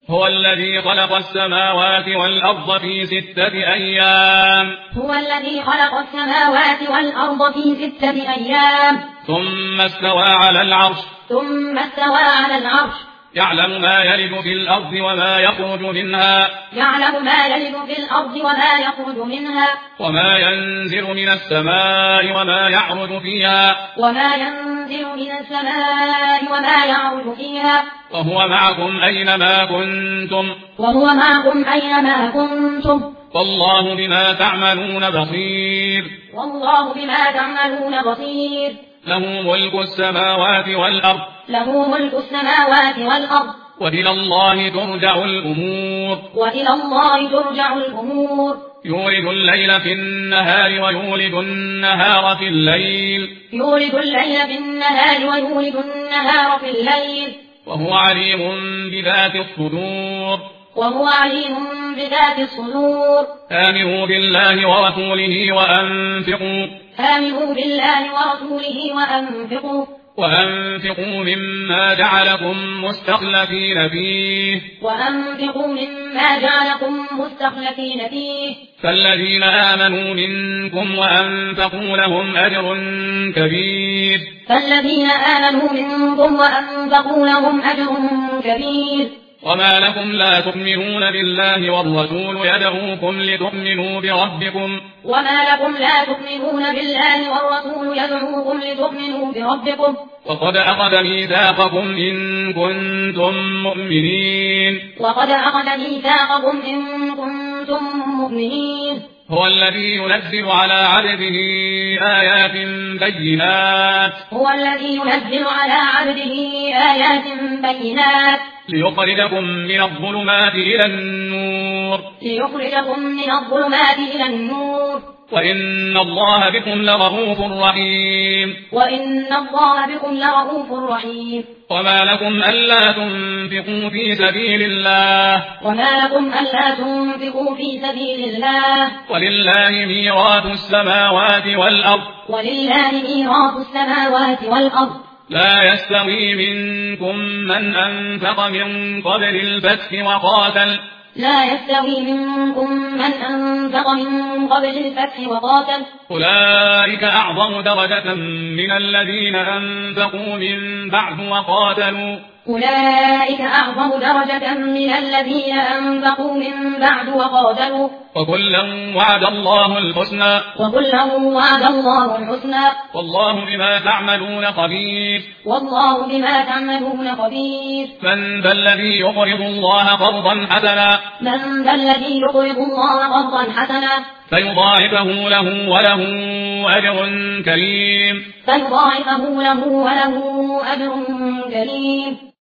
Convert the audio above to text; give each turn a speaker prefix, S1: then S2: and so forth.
S1: هو الذي خلق السماوات والأرض في 6 أيام.
S2: هو الذي خلق السماوات والأرض في 6 أيام.
S1: ثم استوى على العرش.
S2: ثم استوى على العرش.
S1: يعلم ما يلج في الأرض وما يخرج منها.
S2: يعلم ما يلج في الأرض وما يخرج منها.
S1: وما ينزل من السماء وما يعرج فيها.
S2: وما ينزل من السماء وما يعرج فيها.
S1: وهو معكم أينما كنتم.
S2: وهو معكم أينما كنتم.
S1: والله بما تعملون بصير.
S2: والله بما تعملون بصير.
S1: له ملك السماوات والأرض.
S2: له ملك السماوات والأرض.
S1: وإلى الله ترجع الأمور.
S2: وإلى الله ترجع الأمور.
S1: يولد الليل في النهار ويولد النهار في الليل.
S2: يولد الليل في النهار ويولد النهار في الليل.
S1: وهو عليم بذات الصدور.
S2: وهو عليم بذات الصدور.
S1: آمنوا بالله ورسوله وأنفقوا.
S2: آمنوا بالله ورسوله وأنفقوا.
S1: وأنفقوا مما جعلكم مستخلفين فيه.
S2: وأنفقوا مما جعلكم مستخلفين فيه.
S1: فالذين آمنوا منكم وأنفقوا لهم أجر كبير.
S2: فالذين آمنوا منكم وأنفقوا لهم أجر كبير.
S1: وما لكم لا تؤمنون بالله والرسول يدعوكم لتؤمنوا بربكم.
S2: وما لكم لا تؤمنون بالله والرسول يدعوكم لتؤمنوا بربكم.
S1: وقد أخذ ميثاقكم إن كنتم مؤمنين.
S2: وقد أخذ ميثاقكم إن كنتم مؤمنين.
S1: هو الذي ينزل على عبده آيات بينات.
S2: هو الذي ينزل على عبده آيات بينات.
S1: ليخرجكم من الظلمات إلى النور.
S2: ليخرجكم من الظلمات إلى النور.
S1: وإن الله بكم لرؤوف رحيم.
S2: وإن الله بكم لرؤوف رحيم.
S1: وما لكم ألا تنفقوا في سبيل الله.
S2: وما لكم ألا تنفقوا في سبيل الله.
S1: ولله ميراث السماوات والأرض.
S2: ولله ميراث السماوات والأرض.
S1: لا يستوي منكم من أنفق من قبل الفتح وقاتل.
S2: لا يستوي منكم من أنفق من قبل الفتح وقاتل.
S1: أولئك أعظم درجة من الذين أنفقوا من بعد وقاتلوا.
S2: أولئك أعظم درجة من الذين أنفقوا من بعد وقاتلوا.
S1: وكلا وعد الله الحسنى.
S2: وكلا وعد الله الحسنى.
S1: والله بما تعملون خبير.
S2: والله بما تعملون خبير.
S1: من ذا الذي يقرض الله قرضا حسنا.
S2: من ذا الذي يقرض الله قرضا حسنا.
S1: فيضاعفه له وله أجر كريم.
S2: فيضاعفه له وله أجر كريم.